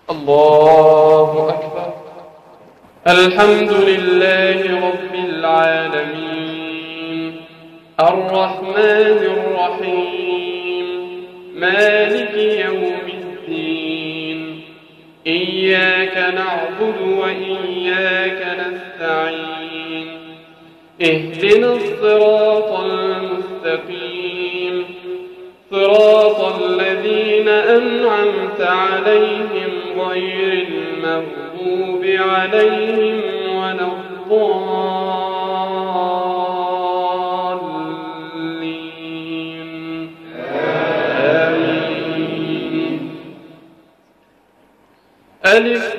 الله أكبر. الحمد لله رب العالمين، الرحمن الرحيم، مالك يوم الدين. إياك نعبد وإياك نستعين. اهدنا الصراط المستقيم، صراط الذين أنعمت عليهم غير المغضوب عليهم ولا الضالين. آمين. ألف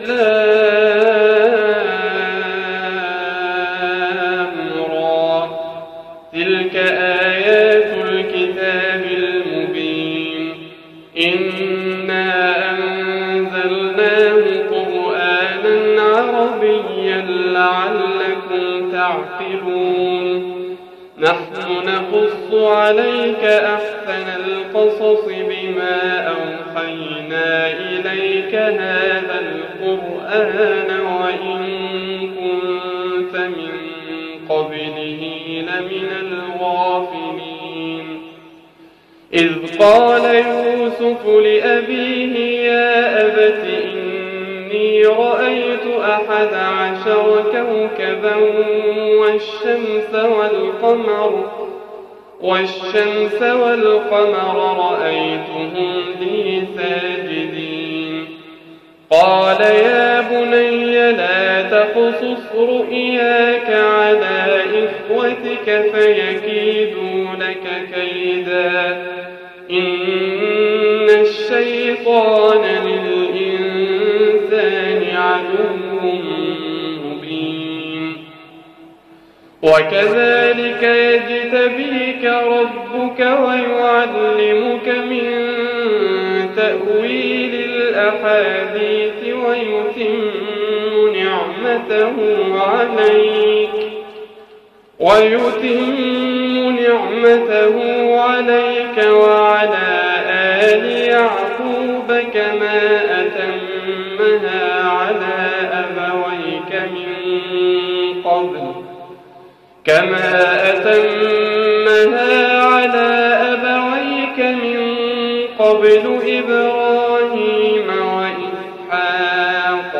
لام را. تلك آيات الكتاب المبين. إنا أنزلناه قرآنا عربيا لعلكم تعقلون. نحن نقص عليك أحسن القصص بما أوحينا إليك هذا القرآن وإن كنت من قبله لمن الغافلين. إذ قال يوسف لأبيه يا أبت إني رأيت 11 كوكبا والشمس والقمر رأيتهم لي ساجدين. قال يا بني لا تقصص رؤياك على إخوتك فيكيدوا لك كيدا. إن الشيطان للإنسان عدو مبين. وكذلك يجتبيك ربك ويعلمك من تأويل الأحاديث ويتم نعمته عليك وعلى آل يعقوب كما أتمها على أبويك من قبل إبراهيم وإسحاق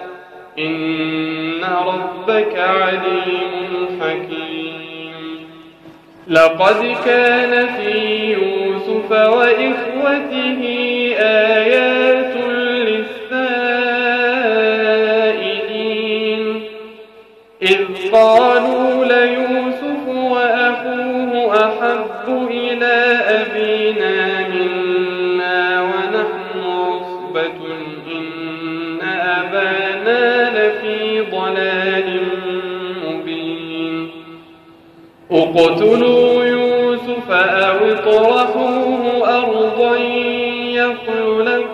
إن ربك عليم حكيم. لقد كان في يوسف وإخوته آيات للسائلين. إذ قالوا ليوسف وأخوه أحب إلى أبينا منا ونحن عصبة إن أبانا لفي ضلال مبين. اقتلوا يوسف أو اطرحوه أرضا يخل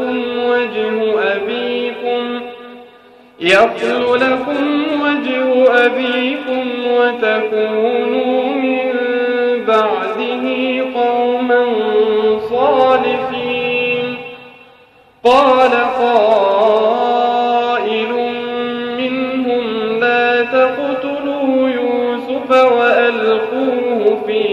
لكم وجه أبيكم وتكونوا من بعده قوما صالحين. قال قائل منهم لا تقتلوا يوسف وألقوه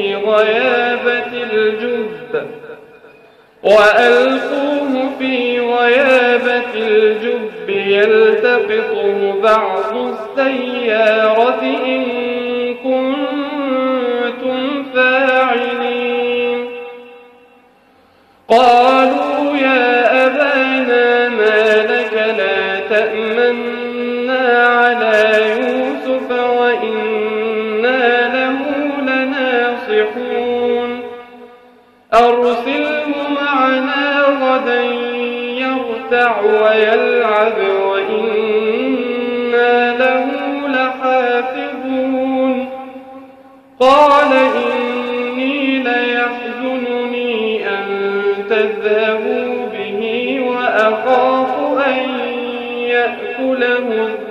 في غيابة الجب يلتقطه بعض السيارة إن كنتم فاعلين. قالوا يا أبانا ما لك لا تأمنا على يوسف وإنا له لناصحون. أرسله معنا غدا يرتع ويلعب وإنا له لحافظون. قال إني ليحزنني أن تذهبوا به وأخاف أن يأكله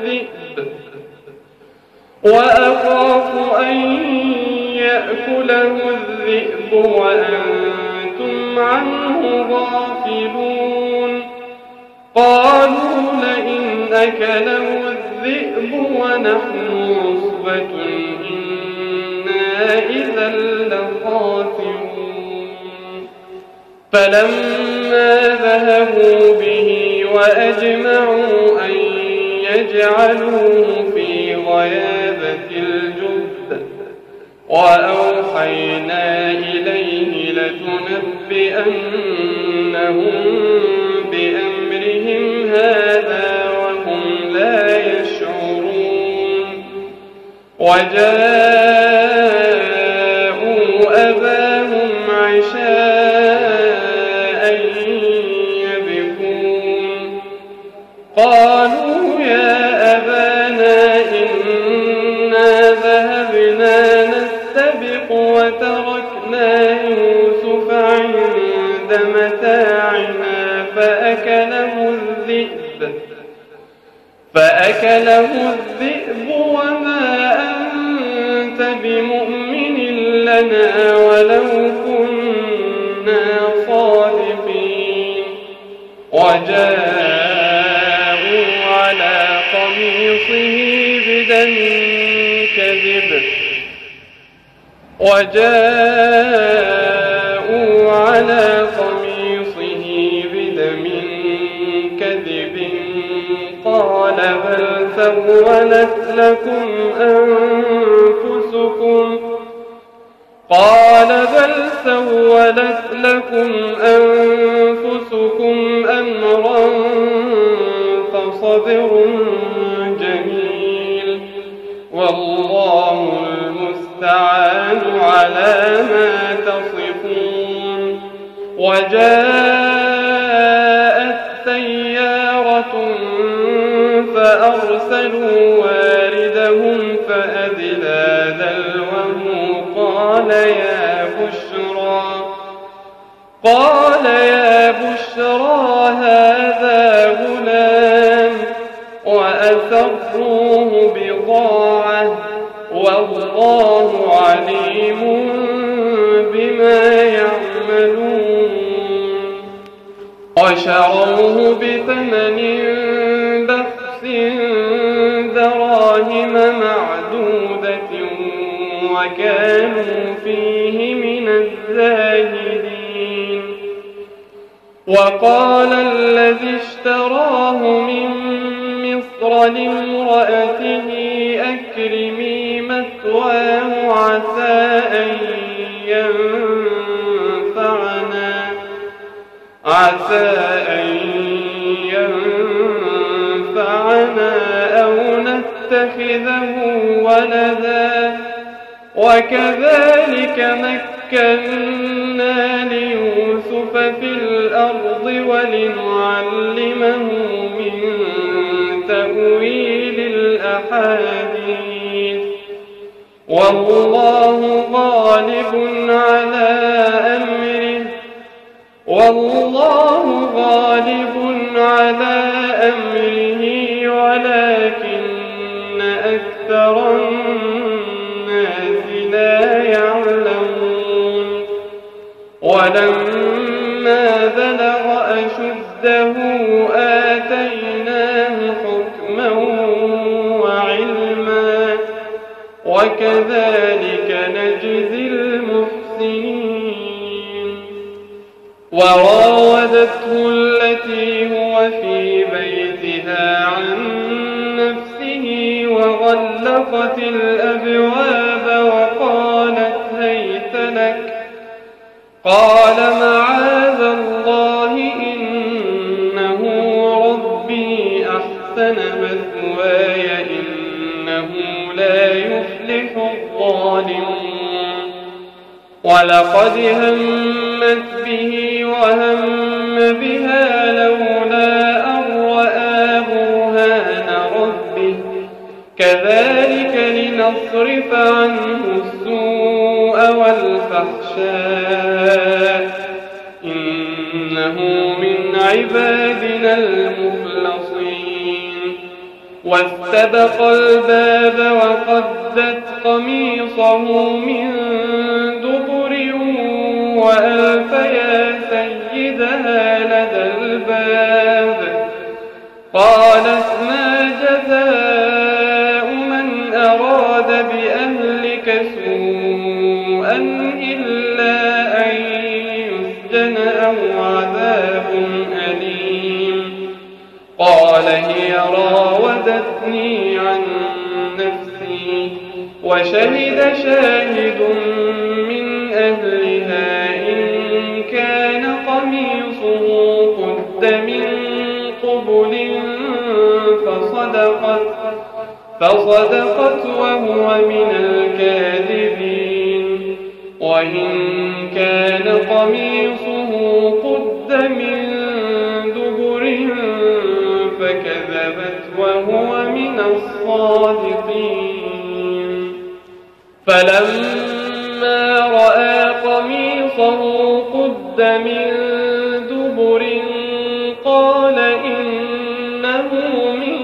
الذئب وأنتم عنه غافلون. قالوا لئن أكله الذئب ونحن عصبة إنا إذا لخاسرون فلما ذهبوا به وأجمعوا أن يجعلوه في غيابة الجب وأوحينا إليه لتنبئنهم بأمرهم هذا وهم لا يشعرون وجاءوا أباهم عشاء يبكون قالوا يا أبانا إنا ذهبنا نستبق وتركنا يوسف عند متاعنا فأكله الذئب وما أنت بمؤمن لنا ولو كنا صادقين وجاءوا على قميصه بدم كذب قال بل سولت لكم أنفسكم أمرا فصبر جميل والله المستعان على ما تصفون وجاءت سيارة فأرسلوا واردهم فأدلى دلوه قال يا بشرى هذا غلام وأسروه بضاعة والله عليم بما يعملون وشروه بثمن بخس دراهم معدودة وكانوا فيه من الزاهدين وقال الذي اشتراه من مصر لامرأته أكرمي مثواه عسى أن ينفعنا أو نتخذه ولدا وكذلك مكنا ليوسف في الأرض ولنعلمه من تأويل الأحاديث والله غالب على أمره ولكن أكثر الناس لا يعلمون ولما بلغ أشده آتيناه حكما وعلما وكذلك نجزي المحسنين وراودته التي هو في بيتها عن نفسه وغلقت الأبواب وقالت هيت لك قال معاذ الله إنه ربي أحسن مثواي إنه لا يفلح الظالمون ولقد همت به وهم بها لولا أن رأى برهان ربه كذلك لنصرف عنه السوء والفحشاء إنه من عبادنا المخلصين واستبق الباب وقدت قميصه من دبر وألف يا سيدها لدى الباب قالت ما جزاء من أراد بأهلك سوءا إلا أن يسجن أو عذاب أليم قال هي راودتني عن نفسي وشهد شاهد من أهلها إن كان قميصه قد من قبل فصدقت وهو من الكاذبين وإن كان قميصه قد من دبر فكذبت وهو من الصادقين فلما رأى قميصه قد من دبر قال إنه من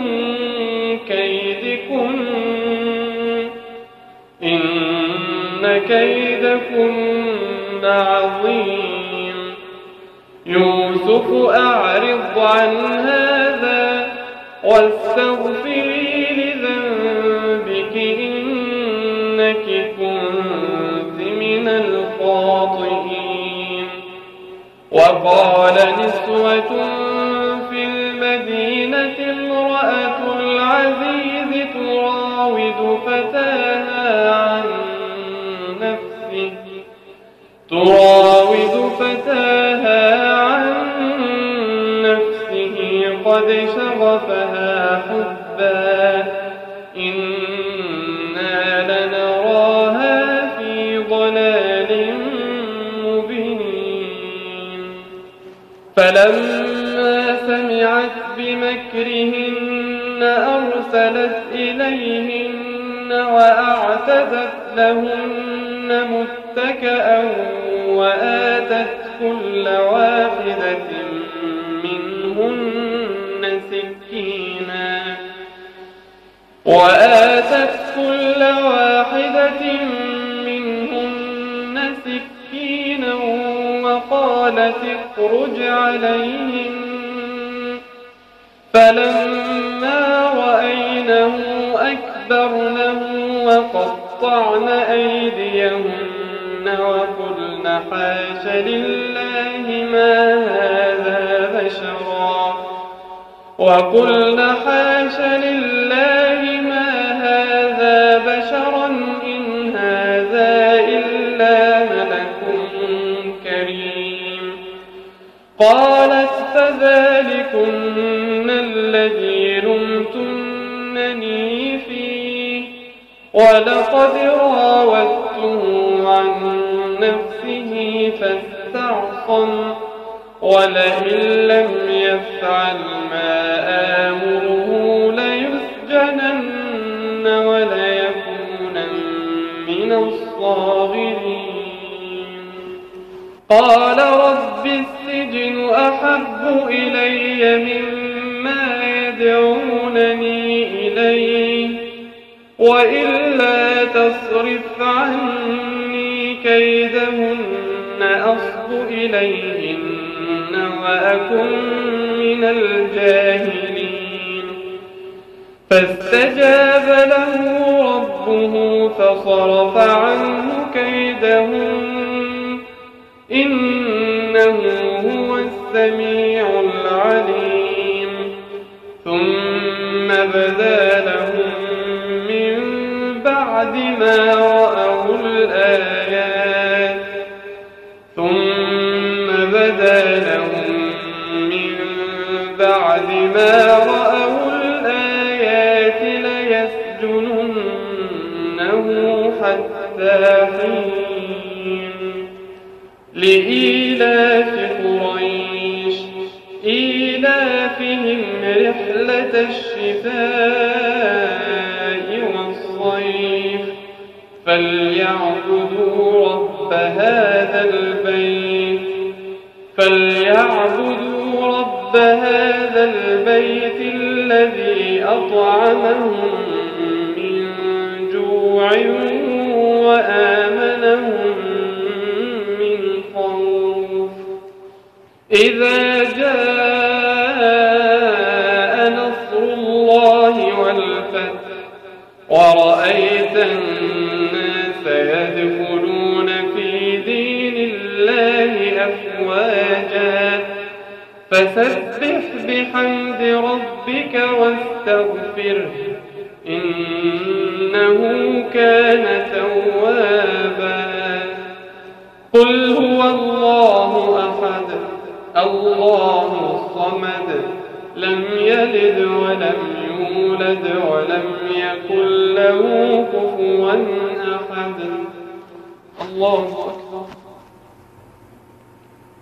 كيدكن إن كيدكن عظيم يوسف أعرض عن هذا واستغفري لذنبك إنك كنت من الخاطئين وقال نسوة في المدينة امرأة العزيز تراود فتاها عن نفسه قد شغفها حبا إنا لنراها في ضلال مبين فلما سمعت بمكرهن أرسلت إليهن وأعتدت لهن متكئا وآتت كل واحدة منهن سكينا وقالت اخرج عليهن فلما رأينه أكبرنه وقطعن أيديهن وقلن حاش لله ما هذا بشرا إن هذا إلا ملك كريم قالت فذلكن الذي لمتنني فيه ولقد راودته عن نفسه فاستعصم ولئن لم يفعل ما آمره ليسجنن وليكونن من الصاغرين قال رب السجن أحب إلي مما يدعونني إليه وإلا تصرف عني كيدهن أصب إليهن وأكن من الجاهلين فاستجاب له ربه فصرف عنه كيدهن إنه هو السميع العليم ثم بدا لهم من بعد ما رأوا الآيات ليسجننه حتى حين لإيلاف قريش إيلافهم رحلة الشتاء والصيف فليعبدوا رب هذا البيت الذي أطعمهم من جوع وآمنهم من خوف إذا جاء ورأيت الناس يدخلون في دين الله أفواجا فسبح بحمد ربك واستغفره إنه كان توابا قل هو الله أحد الله الصمد لم يلد ولم يولد ولم يكن له كفوا أحد الله أكبر.